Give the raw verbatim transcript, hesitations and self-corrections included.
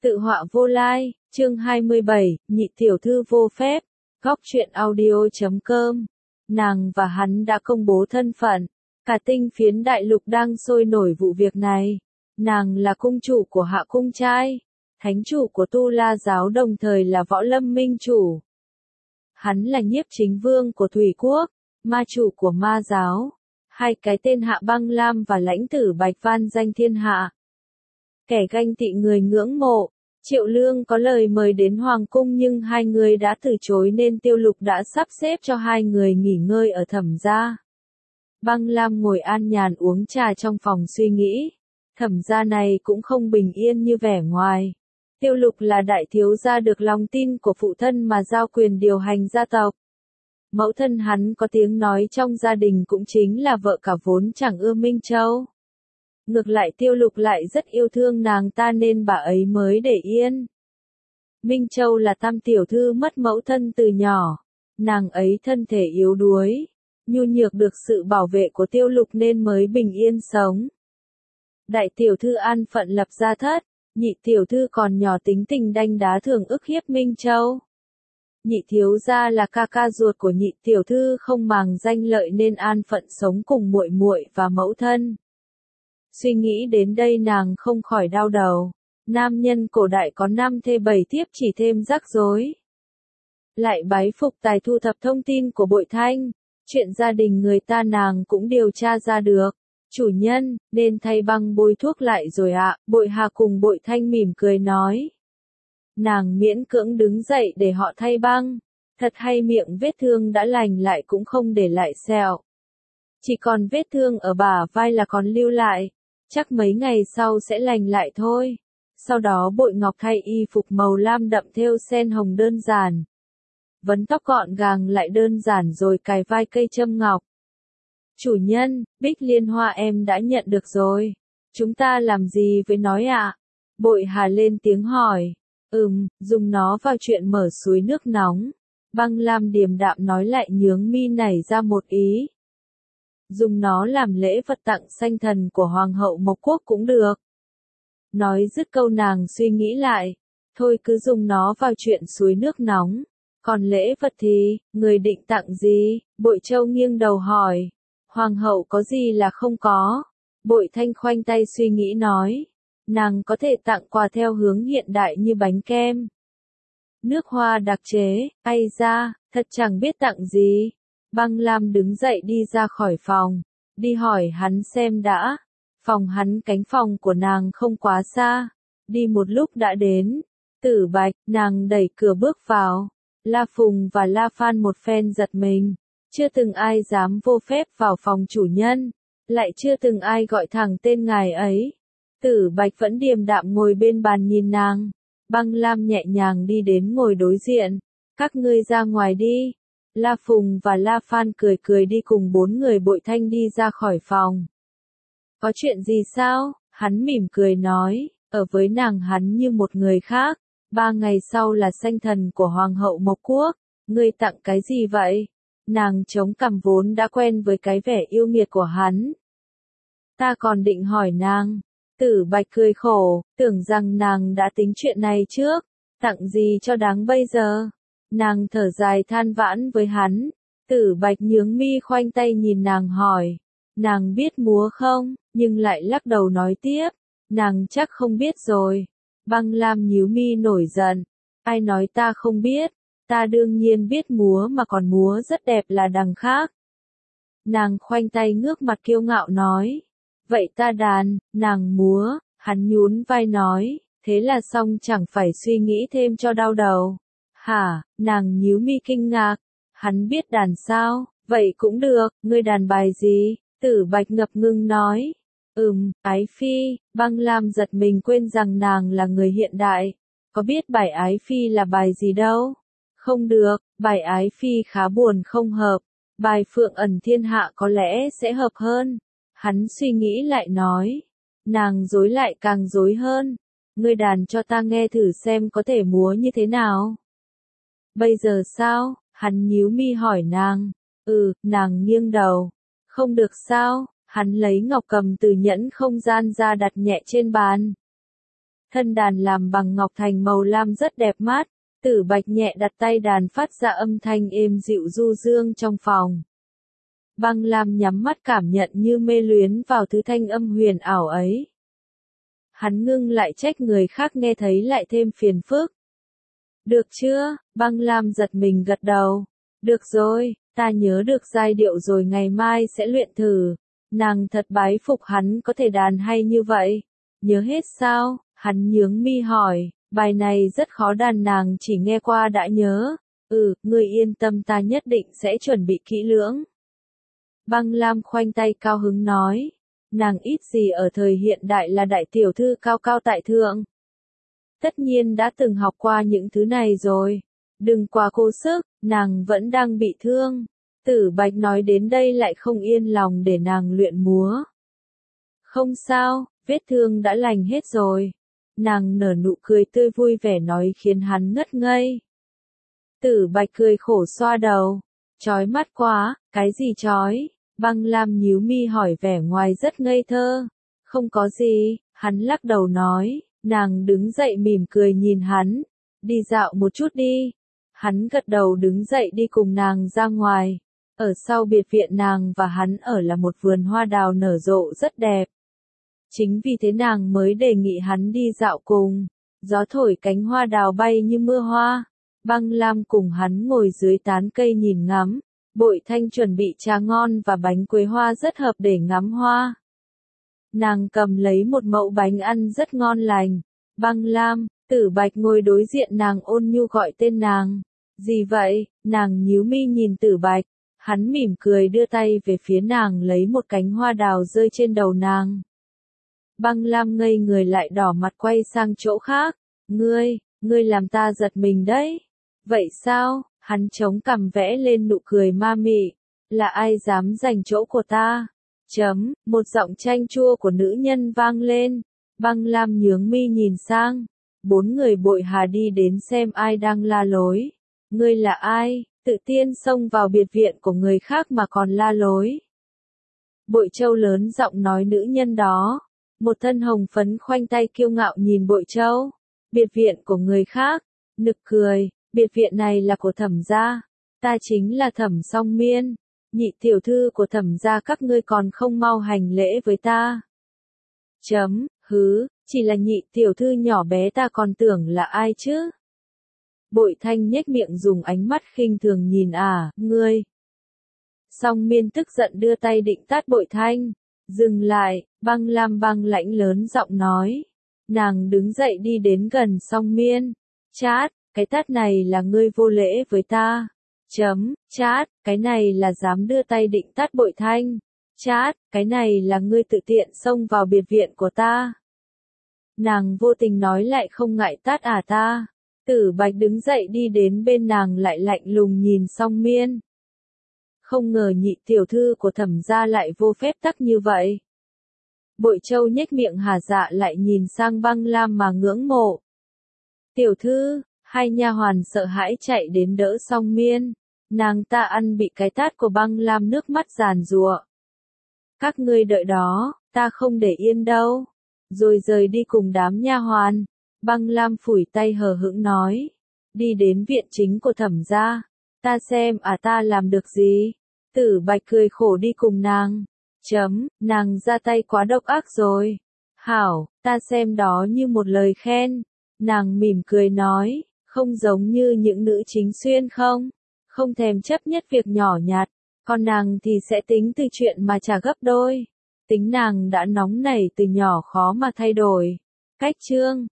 Tự họa vô lai, chương hai mươi bảy, nhị tiểu thư vô phép, góc truyện audio chấm com. Nàng và hắn đã công bố thân phận. Cả tinh phiến đại lục đang sôi nổi vụ việc này. Nàng là cung chủ của Hạ Cung Trai, thánh chủ của Tu La giáo, đồng thời là Võ Lâm minh chủ. Hắn là nhiếp chính vương của Thủy Quốc, ma chủ của ma giáo. Hai cái tên Hạ Băng Lam và lãnh tử Bạch van danh thiên hạ. Kẻ ganh tị người ngưỡng mộ. Triệu Lương có lời mời đến Hoàng cung nhưng hai người đã từ chối nên Tiêu Lục đã sắp xếp cho hai người nghỉ ngơi ở Thẩm gia. Băng Lam ngồi an nhàn uống trà trong phòng suy nghĩ. Thẩm gia này cũng không bình yên như vẻ ngoài. Tiêu Lục là đại thiếu gia được lòng tin của phụ thân mà giao quyền điều hành gia tộc. Mẫu thân hắn có tiếng nói trong gia đình cũng chính là vợ cả vốn chẳng ưa Minh Châu. Ngược lại Tiêu Lục lại rất yêu thương nàng ta nên bà ấy mới để yên. Minh Châu là tam tiểu thư mất mẫu thân từ nhỏ. Nàng ấy thân thể yếu đuối, nhu nhược được sự bảo vệ của Tiêu Lục nên mới bình yên sống. Đại tiểu thư an phận lập gia thất, nhị tiểu thư còn nhỏ tính tình đanh đá thường ức hiếp Minh Châu. Nhị thiếu gia là ca ca ruột của nhị tiểu thư không màng danh lợi nên an phận sống cùng muội muội và mẫu thân. Suy nghĩ đến đây nàng không khỏi đau đầu. Nam nhân cổ đại có năm thê bảy thiếp chỉ thêm rắc rối. Lại bái phục tài thu thập thông tin của Bội Thanh. Chuyện gia đình người ta nàng cũng điều tra ra được. Chủ nhân, nên thay băng bôi thuốc lại rồi ạ. Bội Hà cùng Bội Thanh mỉm cười nói. Nàng miễn cưỡng đứng dậy để họ thay băng. Thật hay, miệng vết thương đã lành lại cũng không để lại sẹo. Chỉ còn vết thương ở bả vai là còn lưu lại. Chắc mấy ngày sau sẽ lành lại thôi. Sau đó Bội Ngọc thay y phục màu lam đậm thêu sen hồng đơn giản. Vấn tóc gọn gàng lại đơn giản rồi cài vai cây châm ngọc. Chủ nhân, Bích Liên Hoa em đã nhận được rồi. Chúng ta làm gì với nó ạ? Bội Hà lên tiếng hỏi. Ừm, dùng nó vào chuyện mở suối nước nóng. Băng Lam điềm đạm nói lại nhướng mi nảy ra một ý. Dùng nó làm lễ vật tặng sanh thần của Hoàng hậu Mộc Quốc cũng được. Nói dứt câu nàng suy nghĩ lại. Thôi cứ dùng nó vào chuyện suối nước nóng. Còn lễ vật thì, người định tặng gì? Bội Châu nghiêng đầu hỏi. Hoàng hậu có gì là không có? Bội Thanh khoanh tay suy nghĩ nói. Nàng có thể tặng quà theo hướng hiện đại như bánh kem. Nước hoa đặc chế, ai ra, thật chẳng biết tặng gì. Băng Lam đứng dậy đi ra khỏi phòng. Đi hỏi hắn xem đã. Phòng hắn cánh phòng của nàng không quá xa. Đi một lúc đã đến. Tử Bạch, nàng đẩy cửa bước vào. La Phùng và La Phan một phen giật mình. Chưa từng ai dám vô phép vào phòng chủ nhân. Lại chưa từng ai gọi thẳng tên ngài ấy. Tử Bạch vẫn điềm đạm ngồi bên bàn nhìn nàng. Băng Lam nhẹ nhàng đi đến ngồi đối diện. Các ngươi ra ngoài đi. La Phùng và La Phan cười cười đi cùng bốn người Bội Thanh đi ra khỏi phòng. Có chuyện gì sao? Hắn mỉm cười nói. Ở với nàng hắn như một người khác. Ba ngày sau là sanh thần của Hoàng hậu Mộc Quốc. Ngươi tặng cái gì vậy? Nàng chống cằm vốn đã quen với cái vẻ yêu nghiệt của hắn. Ta còn định hỏi nàng. Tử Bạch cười khổ, tưởng rằng nàng đã tính chuyện này trước. Tặng gì cho đáng bây giờ? Nàng thở dài than vãn với hắn. Tử Bạch nhướng mi khoanh tay nhìn nàng hỏi. Nàng biết múa không? Nhưng lại lắc đầu nói tiếp. Nàng chắc không biết rồi. Băng Lam nhíu mi nổi giận. Ai nói ta không biết? Ta đương nhiên biết múa mà còn múa rất đẹp là đằng khác. Nàng khoanh tay ngước mặt kiêu ngạo nói. Vậy ta đàn, nàng múa, hắn nhún vai nói. Thế là xong, chẳng phải suy nghĩ thêm cho đau đầu. Hả, nàng nhíu mi kinh ngạc. Hắn biết đàn sao? Vậy cũng được, ngươi đàn bài gì? Tử Bạch ngập ngừng nói. Ừm, Ái Phi. Băng Lam giật mình quên rằng nàng là người hiện đại. Có biết bài Ái Phi là bài gì đâu? Không được, bài Ái Phi khá buồn không hợp. Bài Phượng ẩn thiên hạ có lẽ sẽ hợp hơn. Hắn suy nghĩ lại nói. Nàng dối lại càng dối hơn. Ngươi đàn cho ta nghe thử xem có thể múa như thế nào. Bây giờ sao? Hắn nhíu mi hỏi nàng. Ừ, nàng nghiêng đầu. Không được sao? Hắn lấy ngọc cầm từ nhẫn không gian ra đặt nhẹ trên bàn. Thân đàn làm bằng ngọc thành màu lam rất đẹp mắt, Tử Bạch nhẹ đặt tay đàn phát ra âm thanh êm dịu du dương trong phòng. Băng Lam nhắm mắt cảm nhận như mê luyến vào thứ thanh âm huyền ảo ấy. Hắn ngưng lại trách người khác nghe thấy lại thêm phiền phức. Được chưa? Băng Lam giật mình gật đầu. Được rồi, ta nhớ được giai điệu rồi, ngày mai sẽ luyện thử. Nàng thật bái phục hắn có thể đàn hay như vậy. Nhớ hết sao? Hắn nhướng mi hỏi, bài này rất khó đàn, nàng chỉ nghe qua đã nhớ. Ừ, ngươi yên tâm, ta nhất định sẽ chuẩn bị kỹ lưỡng. Băng Lam khoanh tay cao hứng nói. Nàng ít gì ở thời hiện đại là đại tiểu thư cao cao tại thượng. Tất nhiên đã từng học qua những thứ này rồi. Đừng quá cố sức, nàng vẫn đang bị thương. Tử Bạch nói đến đây lại không yên lòng để nàng luyện múa. Không sao, vết thương đã lành hết rồi. Nàng nở nụ cười tươi vui vẻ nói khiến hắn ngất ngây. Tử Bạch cười khổ xoa đầu. Chói mắt quá, cái gì chói? Băng Lam nhíu mi hỏi vẻ ngoài rất ngây thơ. Không có gì, hắn lắc đầu nói. Nàng đứng dậy mỉm cười nhìn hắn. Đi dạo một chút đi. Hắn gật đầu đứng dậy đi cùng nàng ra ngoài. Ở sau biệt viện nàng và hắn ở là một vườn hoa đào nở rộ rất đẹp. Chính vì thế nàng mới đề nghị hắn đi dạo cùng. Gió thổi cánh hoa đào bay như mưa hoa. Băng Lam cùng hắn ngồi dưới tán cây nhìn ngắm. Bội Thanh chuẩn bị trà ngon và bánh quế hoa rất hợp để ngắm hoa. Nàng cầm lấy một mẫu bánh ăn rất ngon lành. Băng Lam, Tử Bạch ngồi đối diện nàng ôn nhu gọi tên nàng. Gì vậy? Nàng nhíu mi nhìn Tử Bạch. Hắn mỉm cười đưa tay về phía nàng lấy một cánh hoa đào rơi trên đầu nàng. Băng Lam ngây người lại đỏ mặt quay sang chỗ khác. Ngươi, ngươi làm ta giật mình đấy. Vậy sao? Hắn chống cằm vẽ lên nụ cười ma mị. Là ai dám giành chỗ của ta? Chấm, một giọng chanh chua của nữ nhân vang lên. Băng Lam nhướng mi nhìn sang. Bốn người Bội Hà đi đến xem ai đang la lối. Ngươi là ai? Tự tiên xông vào biệt viện của người khác mà còn la lối. Bội Châu lớn giọng nói nữ nhân đó. Một thân hồng phấn khoanh tay kiêu ngạo nhìn Bội Châu. Biệt viện của người khác. Nực cười, biệt viện này là của Thẩm gia. Ta chính là Thẩm Song Miên. Nhị tiểu thư của Thẩm gia, các ngươi còn không mau hành lễ với ta. Chấm, hứ, chỉ là nhị tiểu thư nhỏ bé, ta còn tưởng là ai chứ? Bội Thanh nhếch miệng dùng ánh mắt khinh thường nhìn à, ngươi. Song Miên tức giận đưa tay định tát Bội Thanh. Dừng lại, Băng Lam băng lãnh lớn giọng nói. Nàng đứng dậy đi đến gần Song Miên. Chát, cái tát này là ngươi vô lễ với ta. Chấm, chát, cái này là dám đưa tay định tát Bội Thanh. Chát, cái này là ngươi tự tiện xông vào biệt viện của ta. Nàng vô tình nói lại không ngại tát à ta. Tử Bạch đứng dậy đi đến bên nàng lại lạnh lùng nhìn Song Miên. Không ngờ nhị tiểu thư của Thẩm gia lại vô phép tắc như vậy. Bội Châu nhếch miệng hà dạ lại nhìn sang Băng Lam mà ngưỡng mộ. Tiểu thư, hai nha hoàn sợ hãi chạy đến đỡ Song Miên. Nàng ta ăn bị cái tát của Băng Lam nước mắt giàn giụa. Các ngươi đợi đó, ta không để yên đâu. Rồi rời đi cùng đám nha hoàn. Băng Lam phủi tay hờ hững nói. Đi đến viện chính của Thẩm gia. Ta xem à ta làm được gì. Tử Bạch cười khổ đi cùng nàng. Chấm, nàng ra tay quá độc ác rồi. Hảo, ta xem đó như một lời khen. Nàng mỉm cười nói. Không giống như những nữ chính xuyên không? Không thèm chấp nhất việc nhỏ nhặt. Còn nàng thì sẽ tính từ chuyện mà trả gấp đôi. Tính nàng đã nóng nảy từ nhỏ khó mà thay đổi. Cách chương